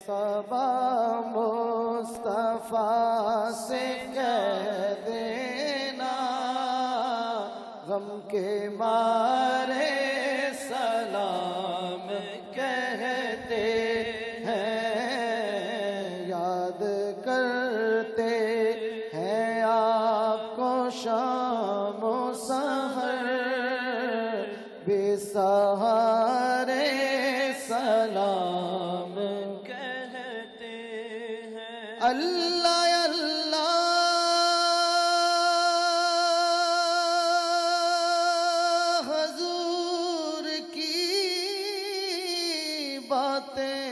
صبا مصطفیٰ سے کہہ دینا غم کے مارے سلام کہتے ہیں، یاد کرتے ہیں آپ کو شام و سحر، بے سہارے سلام کہتے ہیں۔ اللہ اللہ حضور کی باتیں،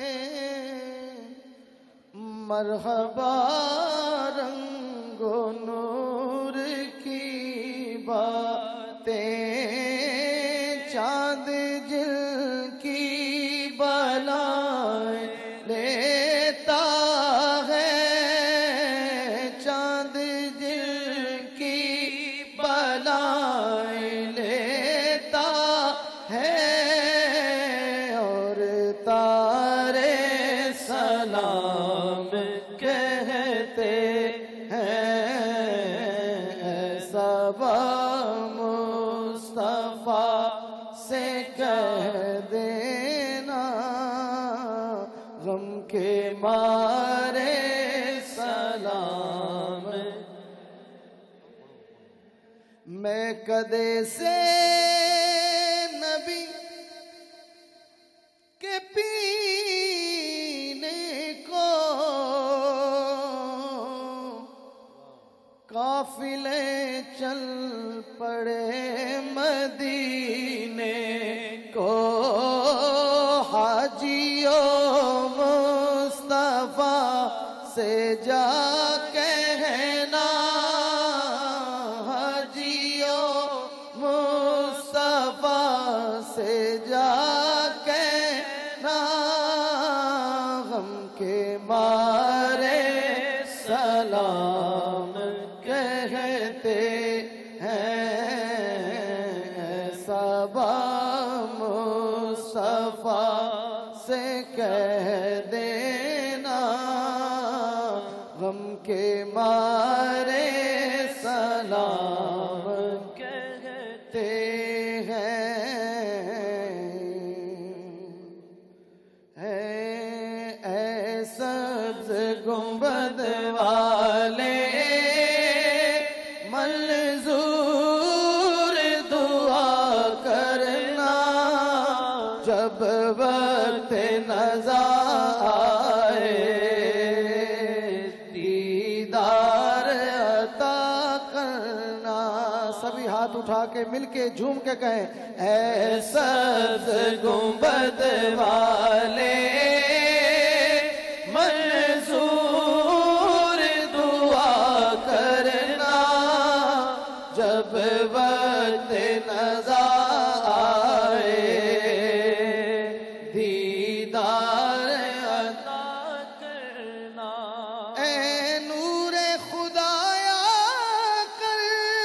مرحبا رنگ و نور کی باتیں، چاند جل کی بلائیں لیتا ہے، چاند جل کی بلائیں لیتا ہے، اور تارے سلام کہتے ہیں، صبا مصطفیٰ سے کہہ دینا غم کے مارے سلام۔ میں کدے سے نبی کے پینے کو قافلے چل پڑے مدینے کو، حاجیوں مصطفیٰ سے جا کہنا، حاجیوں مصطفیٰ سے جا کہنا، غم کے مارے سلام کہتے ہیں، صبا مصطفیٰ سے کہہ دینا غم کے مارے سلام کہتے ہیں۔ اے سبز گنبد والے منظور دعا کرنا، جب وقت نظر آئے دیدار عطا کرنا۔ سبھی ہاتھ اٹھا کے مل کے جھوم کے کہیں، اے سبز گنبد والے منظور دعا کرنا، جب وقت نظر آئے دیدار عطا کرنا۔ اے نور خدایا کر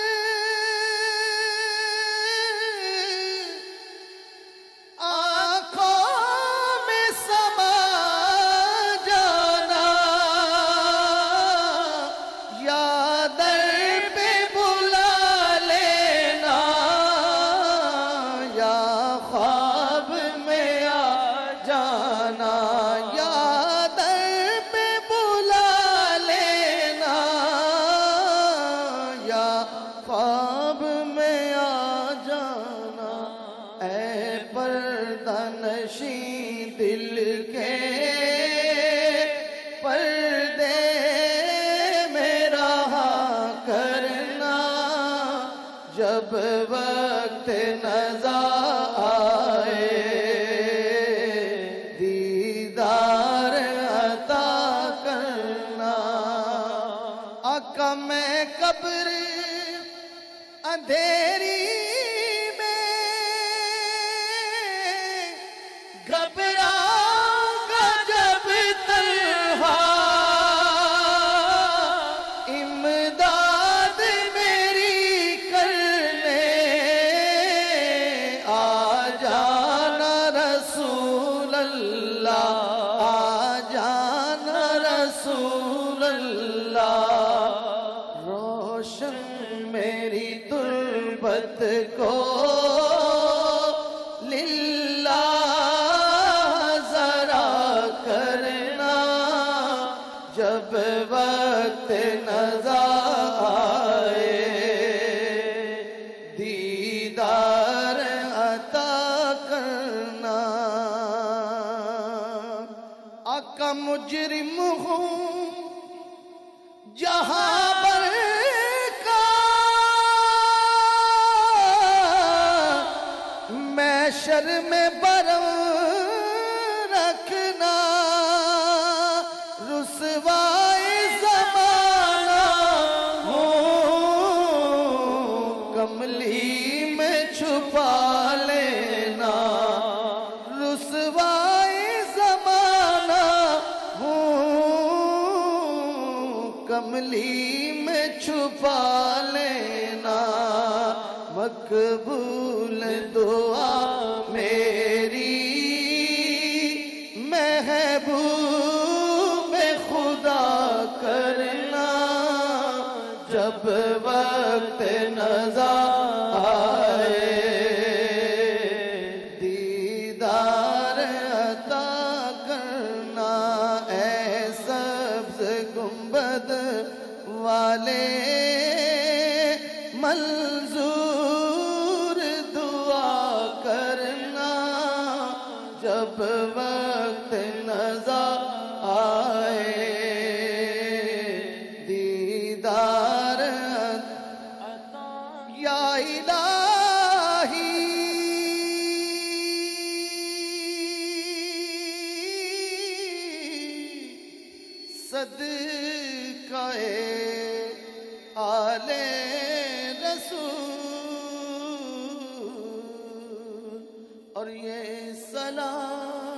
آنکھوں میں سما جانا، یا در پہ بلا لینا، یا خواب میں آ جانا، یا در پہ بلا لینا، یا خواب میں آ جانا۔ اے پردہ نشین دل کے پردے میں رہا کرنا، جب وقت نظر آئے دیدار عطا کرنا۔ آقا میں قبر اندھیری میں گھبراؤں گا جب تنہا، امداد میری کرنے آ جانا رسول اللہ، آ جانا رسول اللہ، روشن میری تربت کو للہ ذرا کرنا، جب وقت نظر آئے دیدار عطا کرنا۔ آقا مجرم ہوں جہاں پر کا، محشر میں برم رکھنا، رسوائی زمانہ ہوں کملی میں چھپا لینا، رسوائی زمانہ ہوں کملی میں چھپا لینا، مقبول دعا میری محبوب خدا کرنا، جب وقت نظر آئے دیدار عطا کرنا۔ اے سبز گنبد والے منظور دعا کرنا، جب وقت نظر آئے دیدار یا الہی، صدقہ آل رسول، اور یہ سلام